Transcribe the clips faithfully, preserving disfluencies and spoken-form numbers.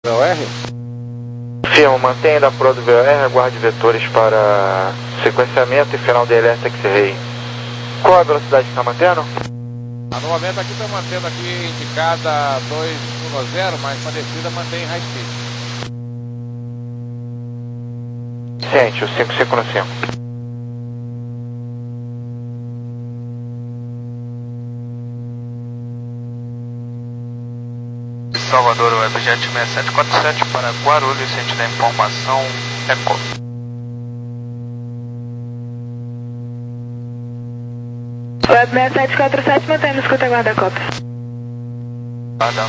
V O R? Firma, mantenha da Pro do V O R, aguarde vetores para sequenciamento e final de alerta que se rei. Qual a velocidade que está mantendo? Ah, no momento aqui estou mantendo aqui indicada dois um zero, mas para descida mantém high speed. Sente, o cinco cinco no cinco. Salvador, Webjet seis sete quatro sete para Guarulhos, sentindo a informação Eco. Web seis sete quatro sete, mantendo escuta, guarda copa. Guarda.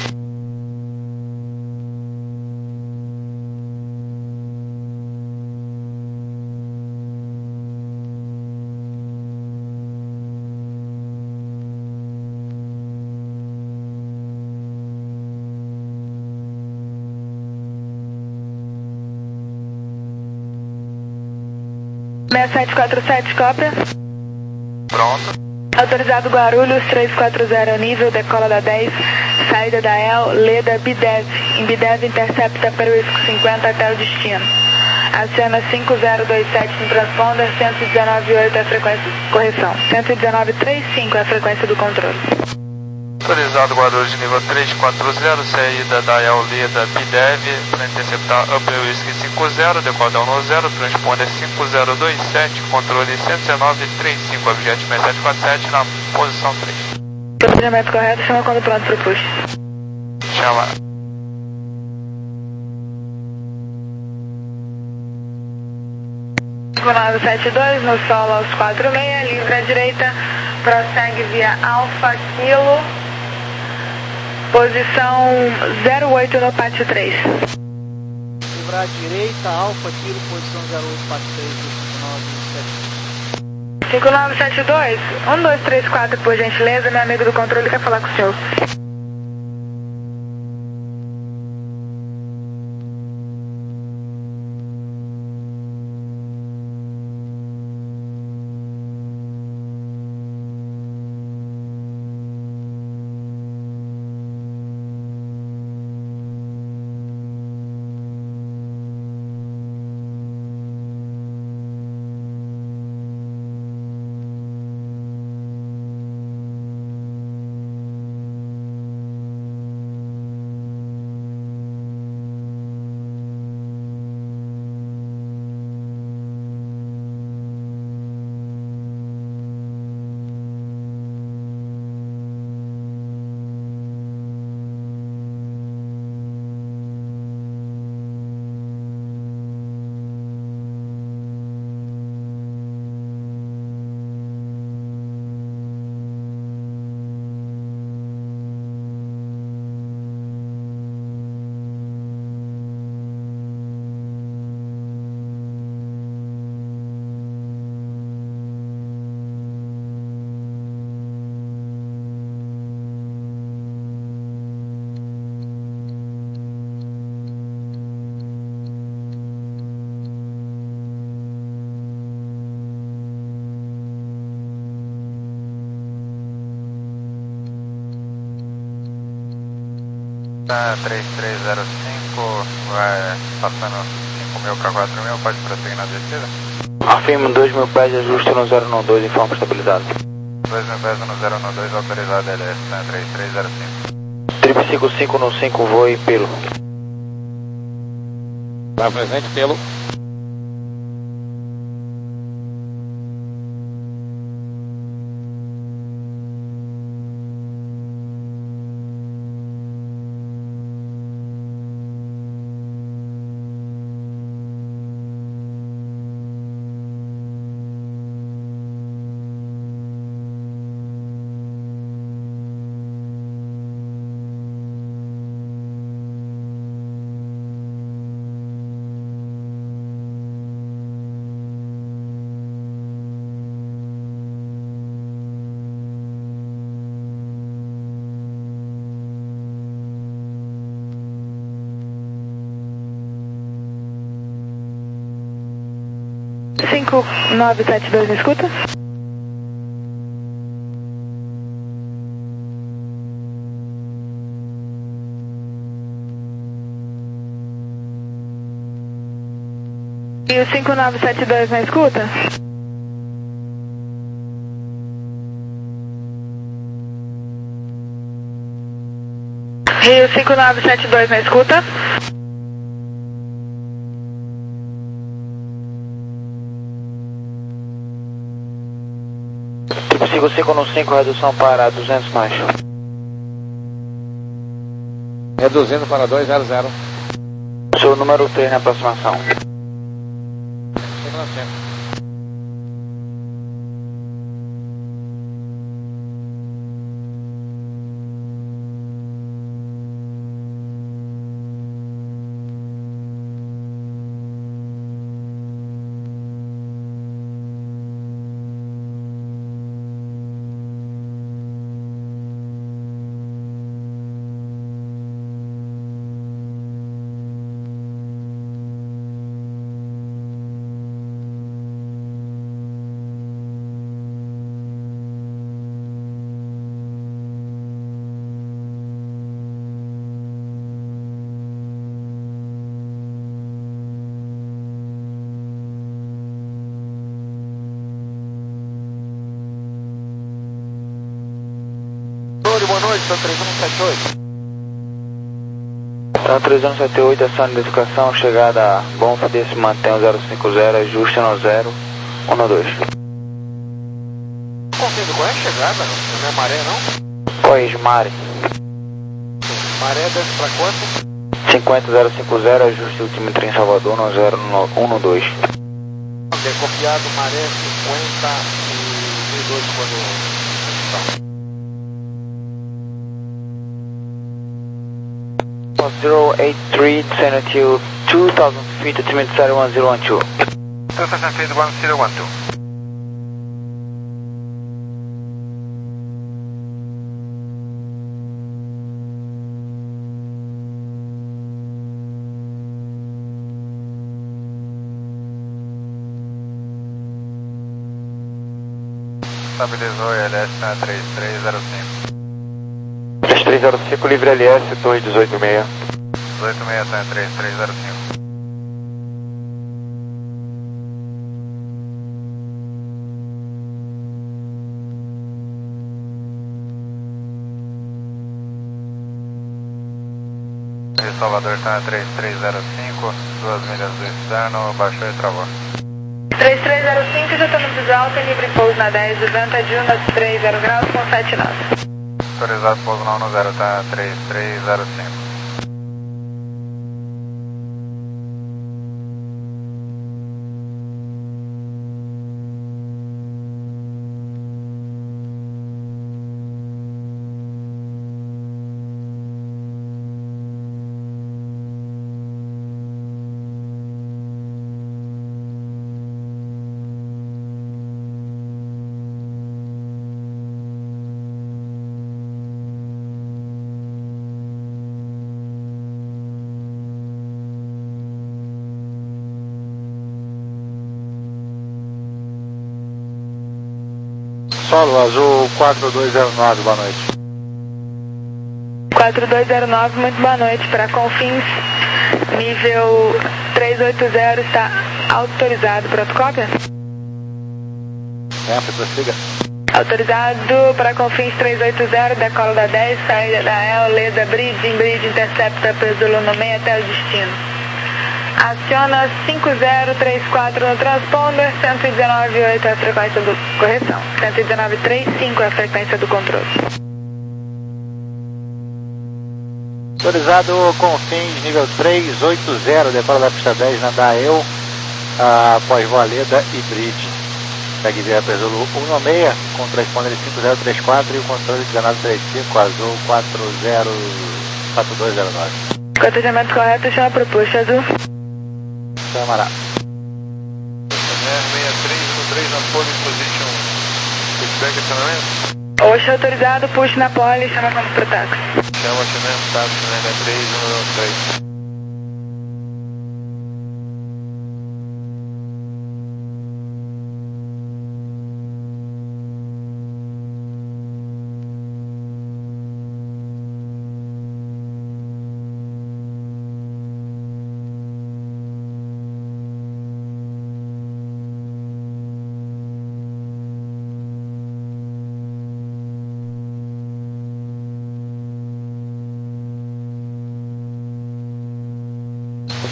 seis sete quatro sete, cópia. Pronto. Autorizado Guarulhos três quatro zero, nível, decola da dez, saída da E L, Leda, Bidev. Em Bidev, intercepta Peruísco cinquenta até o destino. Acena cinco zero dois sete no transponder, cento e dezenove ponto oito é a frequência, correção, cento e dezenove ponto trinta e cinco é a frequência do controle. Autorizado Guarulhos nível três quatro zero, saída da E L Leda Bidev para interceptar Upper Whisky cinco zero, decola um zero, transponder cinco zero dois sete, controle cento e dezenove ponto trinta e cinco, objeto seis sete quatro sete na posição três. Procedimento correto, chama quando pronto para o push. Chama. cinco nove sete dois, no solo aos quatro seis, livre à direita, prossegue via Alfa Kilo, posição zero oito no pátio três. Livre à direita, Alfa Kilo, posição zero oito, pátio três, cinco nove sete dois, um dois três quatro, por gentileza, meu amigo do controle quer falar com o senhor. três três zero cinco, vai passando cinco mil para quatro mil, pode prosseguir na descida? Afirmo dois mil pés de ajuste no zero nove dois, informa estabilidade. dois mil pés no zero nove dois, autorizado L S, né? três três zero cinco. Trip cinco cinco no cinco, voe pelo. Vai presente pelo. cinco nove sete dois, me escuta? E o cinco nove sete dois na escuta? Rio cinco nove sete dois na escuta? cinco cinco um cinco, redução para duzentos mais. Reduzindo para dois zero zero. Seu número três na aproximação. cinco nove sete. Boa noite, são três um sete oito. Então, três um sete oito, ação de identificação, chegada a Bom Fidesz, mantém o zero cinco zero, ajuste no zero um dois. Confirme, qual é a chegada? Não é maré, não? Pois, Mare. Maré desce para quanto? cinquenta zero cinco zero, ajuste último trem em Salvador no zero um dois. Ok, copiado maré cinquenta e dois quando... zero eight three, descend to two thousand feet, altimeter zero one zero one two. two thousand feet, one zero one two. Estabilizou L S na três três zero cinco. três três zero cinco, livre L S, torre dezoito seis. dezoito seis, tá, três três zero cinco. Rio Salvador está na três três zero cinco, duas milhas do externo, baixou e travou. três três zero cinco, já está no visual, tem livre pouso na dez, venta de um a três zero graus com sete nós. Autorizado pouso não no zero, tá três três zero cinco. Solo Azul quatro dois zero nove, boa noite. quatro dois zero nove, muito boa noite. Para Confins, nível três oito zero está autorizado. Pronto, cópia? É, prossiga. Autorizado para Confins três oito zero, decola da dez, saída da El, Leda, Bridge, Bridge, intercepta Pesulo no meio até o destino. Aciona cinco zero três quatro no transponder, cento e dezenove vírgula oito é a frequência do... Correção, cento e dezenove vírgula trinta e cinco é a frequência do controle. Autorizado Confins, nível três oito zero, decola da pista dez na Dael, após Valeda e Bridge. Segue via Pesulo um seis, com transponder cinco zero três quatro e o controle dezenove trinta e cinco, azul quatro zero quatro dois zero nove. Cotejamento correto, chama proposto, azul. Chamará. sessenta e três no três na pole position. Feedback acionamento? Oxe, autorizado, push na pole, chama como pro táxi. Chama acionamento, tá, acionamento três um três.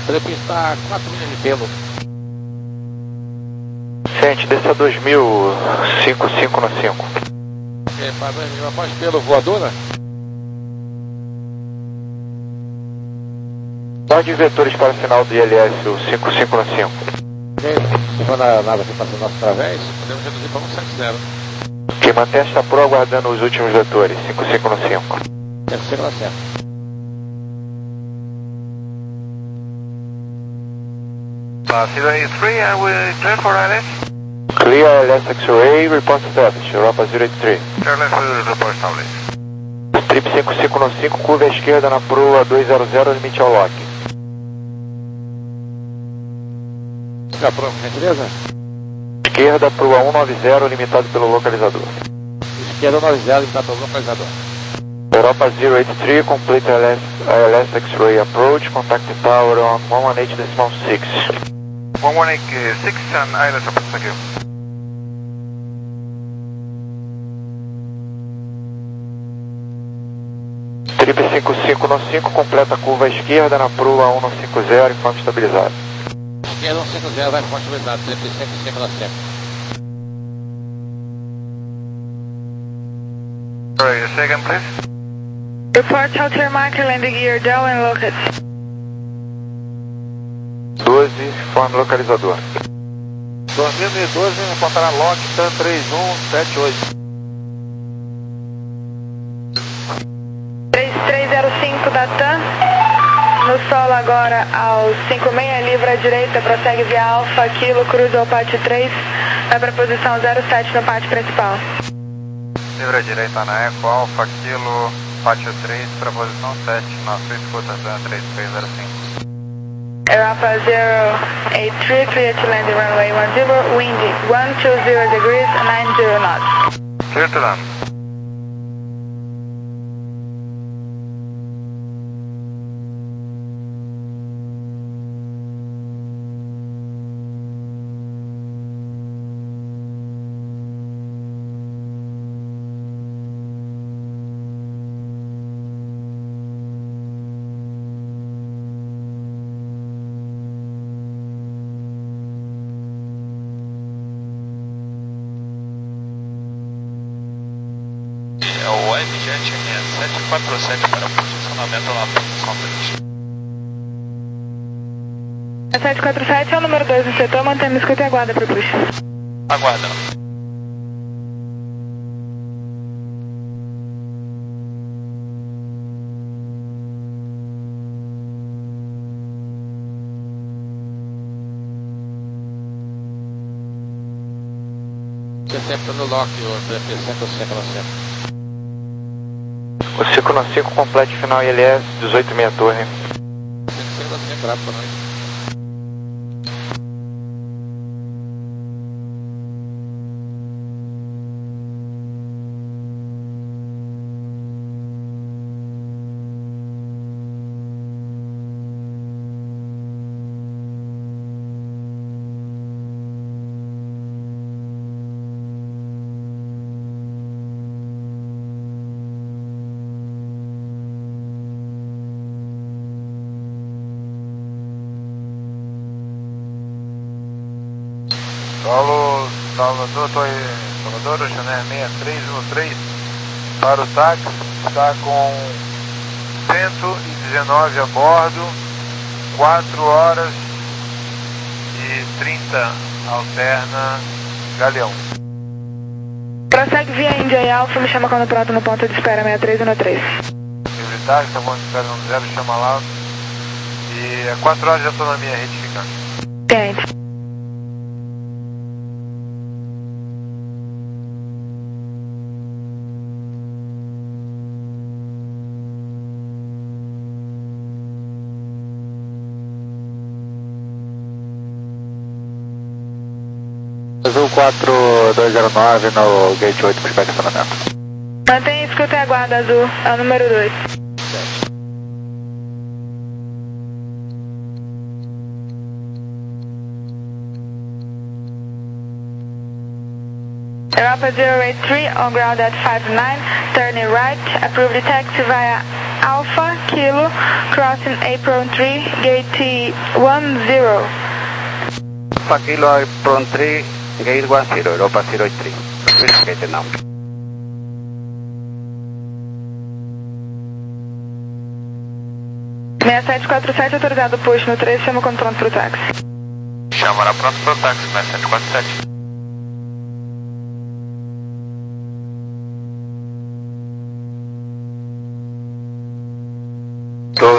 Trip está a quatro milhas de pelo. Ciente, desça dois mil, cinco cinco no cinco. Ok, para dois mil, após pelo voadora. Guarde vetores para o final do I L S, o cinco cinco no cinco. Ok, se for na nave aqui passando nosso através, podemos reduzir para um sete zero. Ok, mantenha esta pro aguardando os últimos vetores, cinco cinco no cinco. Terceiro na certa. Zero eight three, and we clear for I L S? Clear I L S X-Ray, report established, Europa zero eight three. Careless will report established. Trip cinco cinco no cinco, curva à esquerda na proa dois zero zero, limite ao lock. Fica pronto, gentileza? Esquerda, proa cento e noventa, limitado pelo localizador. Esquerda nove zero, limitado pelo localizador. Europa zero eight three, complete I L S, I L S X-Ray approach, contact tower on one eighteen decimal six. one eighteen six and I L S approach, thank you. Trip cinco cinco no cinco, completa a curva à esquerda na proa cento e cinquenta, informe estabilizado. Esquerda cento e cinquenta, vai com estabilizado, trip cinco cinco no cinco. Sorry, say again, please. Report Hotel Marker, landing gear down and located. doze, informe localizador. dois mil e doze, encontrará log TAM três um sete oito. três três zero cinco da TAM, no solo agora aos cinco seis, livre à direita, prossegue via Alfa, Kilo, cruza ao pátio três, vai para a posição zero sete no pátio principal. Livre à direita na Eco, Alfa, Kilo, pátio três, para posição sete, na sua escuta, três três zero cinco. Europa zero eight three, clear to land runway one zero, windy one two zero degrees, nine zero knots. Clear to land. É o M Jet sete quatro sete para posicionamento na posição três. A sete quatro sete é o número dois no setor, mantendo escuta e aguarda para o push. Aguarda. Você sempre no lock, o trip cinco cinco no cinco. O cinco no cinco, complete final I L S, dezoito meia torre. cinco cinco no cinco, bravo, boa noite. Solo Salvador, Toy, Salvador, Chanel seis três um três para o táxi, está com cento e dezenove a bordo, quatro horas e trinta alterna Galeão. Prossegue via India e Alfa, me chama quando pronto no ponto de espera seis três um três. Livre táxi, tá bom de espera no zero, chama lá. E é quatro horas de autonomia retificando. Ciente. Azul quatro dois zero nove no gate oito para estacionamento. Mantenha escuta e aguarda, Azul, é o número dois. Europa zero eight three, on ground at five nine, turning right, approved taxi via Alpha Kilo crossing Apron tree gate one zero. Alpha Kilo Apron tree gate one zero, Europa zero three. Gate now. seis sete quatro sete autorizado push no três, chama quando pronto pro táxi. Chama na pronto pro táxi, seis sete quatro sete. Tô.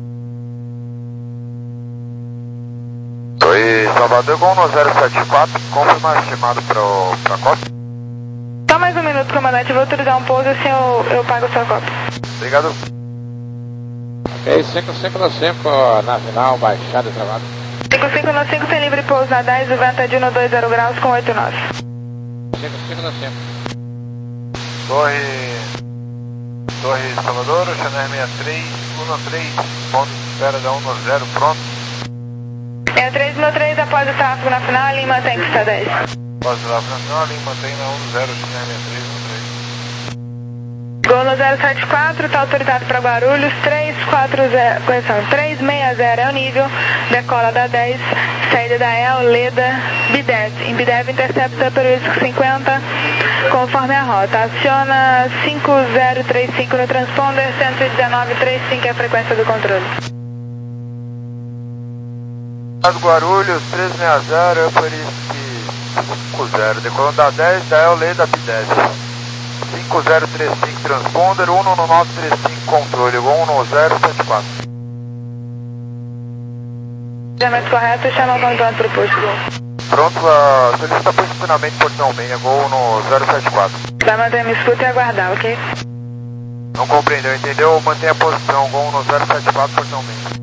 Oi, Salvador com um zero sete quatro, confirma chamado pro, pra costa. Só mais um minuto, comandante, eu vou autorizar um pouso assim eu, eu pago o seu copo. Obrigado. Ok, cinco cinco no cinco na final, baixada e travada. cinco cinco no cinco, tem livre pouso na dez, o vento é de um dois zero graus com oito nove. cinco cinco no cinco. Torre. Torre Salvador, Chanel sessenta e três, um três, ponto de espera da um zero, pronto. É três no três, após o tráfego na final, a linha mantém que está dez. Após o tráfego na final, a linha mantém na um zero, Chanel sessenta e três, um três. Gol no zero sete quatro, está autorizado para Guarulhos, três quatro zero, correção, três seis zero é o nível, decola da dez, saída da El, Leda, Bidev, em Bidev intercepta pelo cinquenta, conforme a rota, aciona cinco zero três cinco no transponder, cento e dezenove trinta e cinco é a frequência do controle. Guarulhos, três seis zero, Upper East cinco zero, decolando da dez, da El, Leda, Bidev. cinco zero três cinco transponder, um nove três cinco controle, um zero sete quatro. Jamento correto, chama o controle para o posto. Pronto, uh, solicita posicionamento portão seis, gol no zero sete quatro. Vai manter a minha escuta e aguardar, ok? Não compreendeu, entendeu? Mantenha a posição, gol no zero sete quatro, portão seis.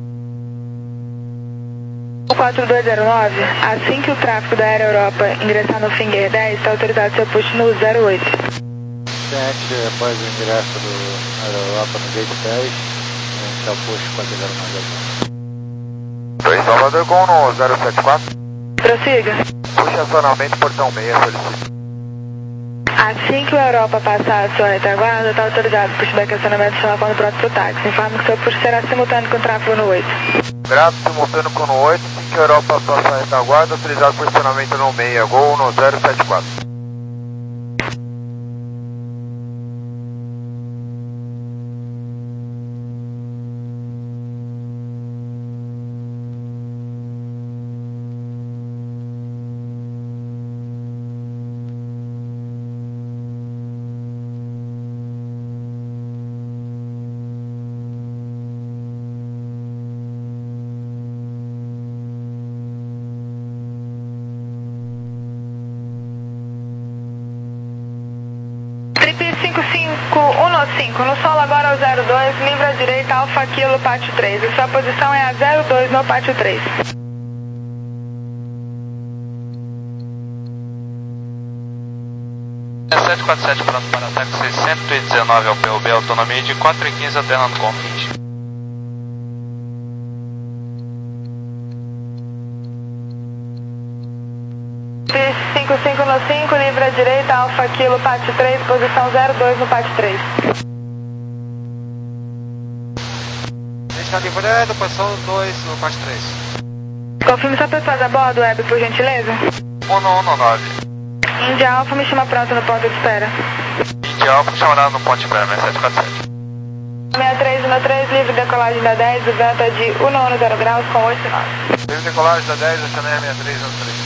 quatro dois zero nove, assim que o tráfego da Aero Europa ingressar no Finger dez, está autorizado seu push no zero oito. Ciente, após o ingresso do Aero Europa no gate dez, a gente dá o push quatro zero nove. dois Salvador com no zero sete quatro. Prossiga. Puxa acionamento portão seis, solicita. Assim que o Europa passar a sua retaguarda, está autorizado o pushback acionamento chamar quando pronto para o táxi. Informe que seu push será simultâneo com o tráfego no oito. Grato, simultâneo com no oito, assim que a Europa passar a retaguarda, autorizado posicionamento no seis, gol no zero sete quatro. cinco cinco um cinco, no solo agora é o zero dois, livre à direita, Alfa Kilo, pátio três. A sua posição é a zero dois no pátio três. sete quatro sete pronto para ataque seiscentos e dezenove ao P U B, autonomia de quatro e quinze alternando com vinte. cinco cinco no cinco, livre à direita, Alfa Kilo, pátio três, posição zero dois no pátio três. Está livrando, posição dois no pátio três. Confirme sua pessoa a bordo, Web, por gentileza. um um nove. Índia Alfa me chama pronto no ponto de espera. Índia Alfa chamará no ponto de espera, sete quatro sete. seis três um três, livre decolagem da dez, o vento é de um zero graus com oito nove. Livre decolagem da dez, a Chanel seis três um três.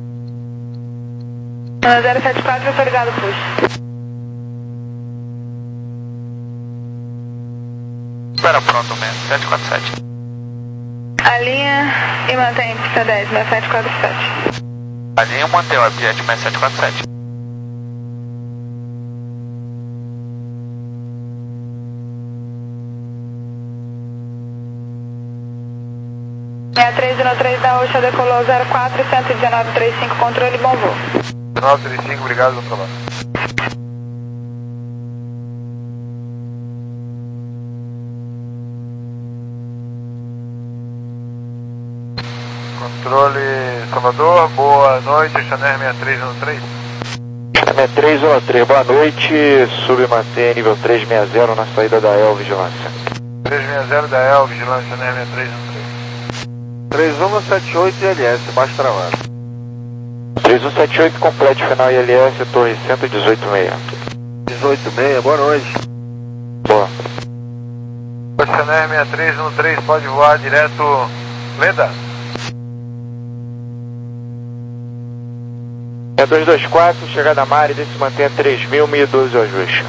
zero sete quatro, autorizado push. Espera pronto, sete quatro sete. Alinha e mantém pista dez, seis sete quatro sete. Alinha e mantém o Webjet seis sete quatro sete. sessenta e três no três da Oxa, decolou zero quatro, cento e dezenove, trinta e cinco, controle, bom voo. dezenove, trinta e cinco, obrigado, bom trabalho. Controle Salvador, boa noite, Chanel sessenta e três no três. sessenta e três no três, boa noite, submantém nível trezentos e sessenta na saída da E L, vigilância. trezentos e sessenta da E L, vigilância, Chanel sessenta e três no três. três um sete oito I L S, baixo travado. três um sete oito, complete final I L S, torre cento e dezoito seis. dezoito seis, boa noite. Boa. Chanel sessenta e três no três, pode voar direto, Leda. É dois dois quatro, chegada a Mari, se mantém a três mil, mil e doze o ajuste.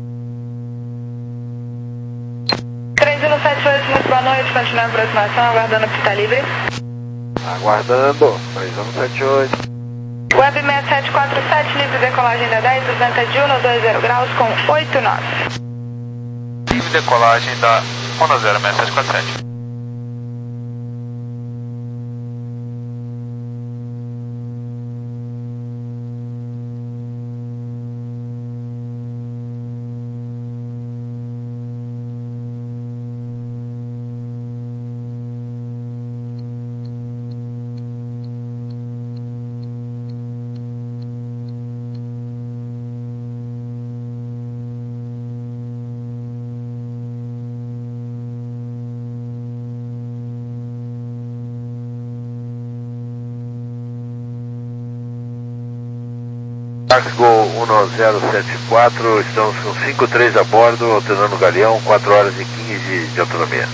três um sete oito, muito boa noite, continua a aproximação, aguardando pista livre. Aguardando, três um sete oito. Web seis sete quatro sete, livre decolagem da dez, duzentos e um, dois zero graus com oito nós. Livre decolagem da Honda zero seis sete quatro sete. Taxgol um zero sete quatro, estamos com cinco três a bordo, alternando o galeão, quatro horas e quinze de autonomia.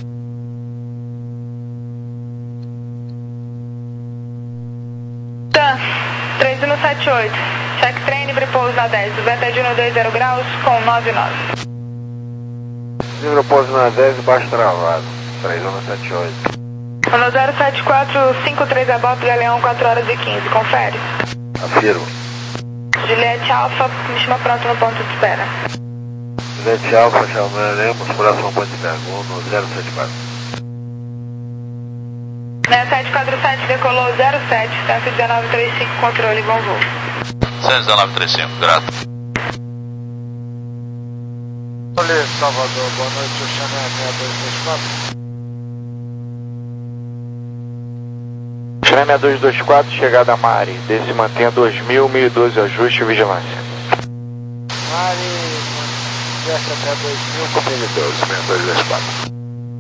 Tá, três um sete oito, check train, livre pouso na dez, duzentos e um, dois zero graus com nove nós. Livre pouso na dez, baixo travado, três um sete oito. um zero sete quatro, cinco três a bordo, galeão, quatro horas e quinze, confere. Afirmo. Juliette Alpha, me chama pronto no ponto de espera. Juliette Alpha, chamaremos próximo ponto de espera, no zero sete quatro. seis sete quatro sete, decolou zero sete, cento e dezenove, trinta e cinco, controle, bom voo. cento e dezenove, trinta e cinco, grato. Olha, Salvador, boa noite, o Chanel seis dois dois quatro. Chanel seis dois dois quatro, chegada a Mari, desce mantenha dois mil, mil e doze ajuste e vigilância. Mari, desce até dois mil, Companhia doze, seis dois dois quatro.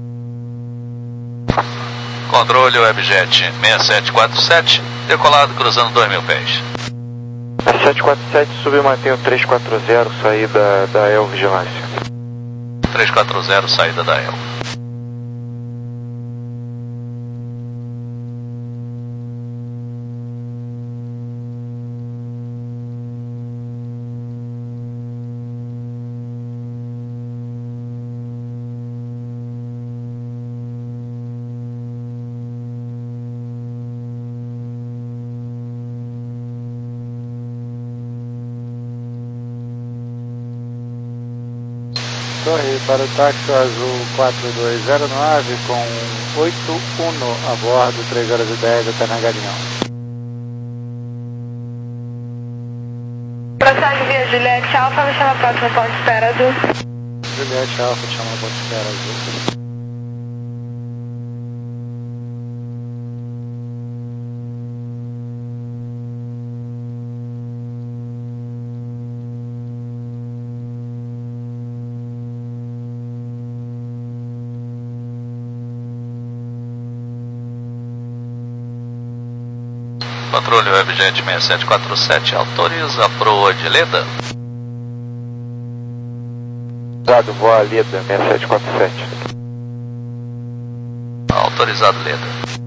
Controle Webjet seis sete quatro sete, decolado cruzando dois mil pés. seis sete quatro sete, submantém o três quatro zero, saída da E L, vigilância. três quatro zero, saída da E L. Torre para o táxi azul quatro dois zero nove com oito um a bordo, três horas e dez até na Galinhão. Prossegue via Juliette Alpha, me chama pronto no ponto de espera azul. Juliette Alpha, te chama no ponto de espera azul. Controle Webjet seis sete quatro sete, autoriza a proa de Leda. Autorizado, voa Leda, seis sete quatro sete. Autorizado Leda.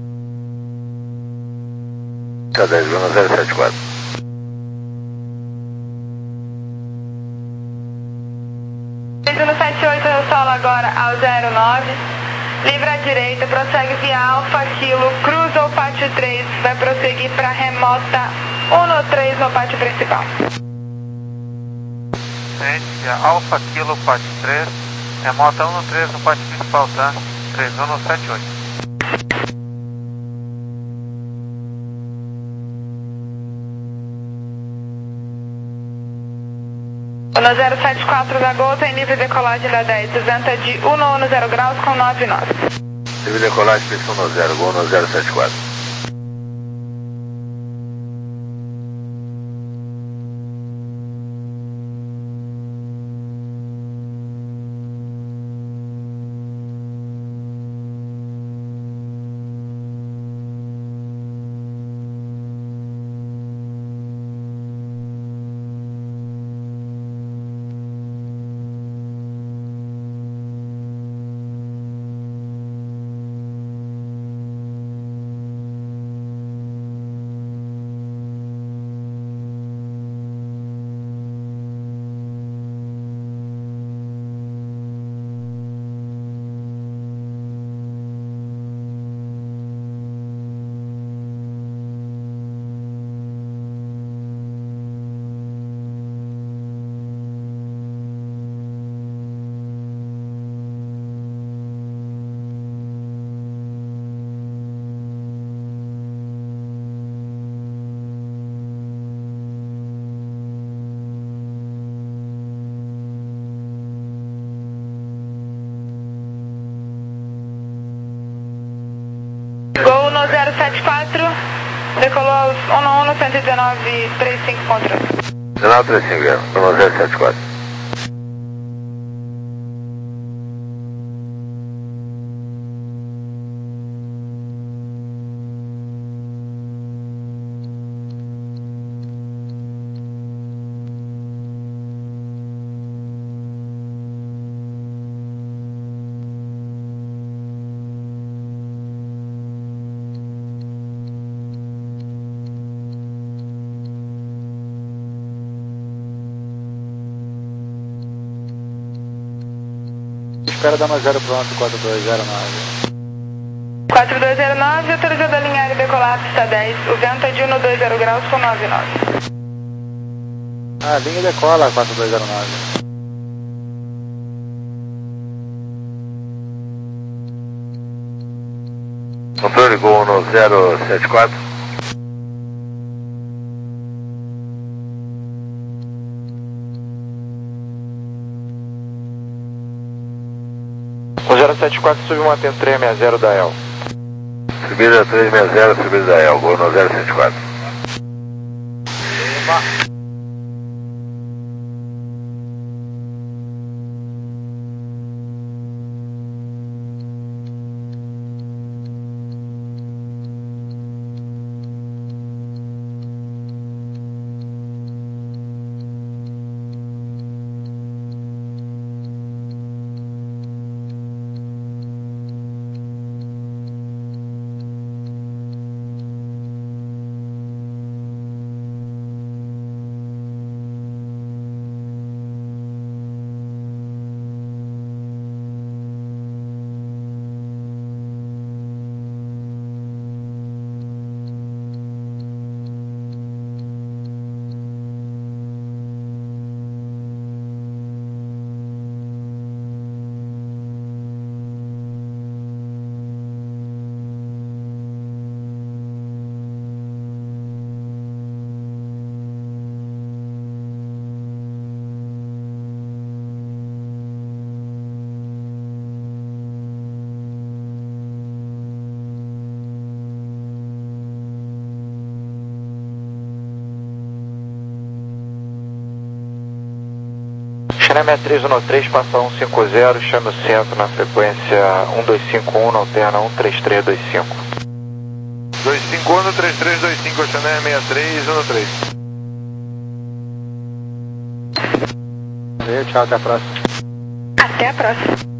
K dez, zero sete quatro. três um sete oito, Sola, agora ao zero nove. Livre à direita, prossegue via Alfa Kilo, cruza o pátio três, vai prosseguir para remota um no três no pátio principal. Via Alfa Kilo, pátio três, remota um no três no pátio principal, tá? três um no sete oito. No zero sete quatro da Gol tem nível de decolagem da dez, venta de um no um zero graus com nove nove. Nível de decolagem, pista um no zero, Gol no zero sete quatro. Gol no zero sete quatro, decolou um no um no cento e dezenove, trinta e cinco controle. dezenove trinta e cinco, no zero sete quatro. Espera dar mais zero pronto, quatro dois zero nove. quatro dois zero nove, autorizado a alinhar e decolar pista dez, o vento é de um no dois zero graus com nove nove. Ah, linha decola quatro dois zero nove. Controle Gol no zero sete quatro. O zero sete quatro subiu mantendo três seis zero da E L. Subida três seis zero, subida da E L, Gol no zero sete quatro. China sessenta e três um no três, passa um cinco zero, chame o centro na frequência um dois cinco um, na alterna um três três dois cinco. dois cinco um, três três dois cinco, China sessenta e três um no três. Valeu, tchau, até a próxima. Até a próxima.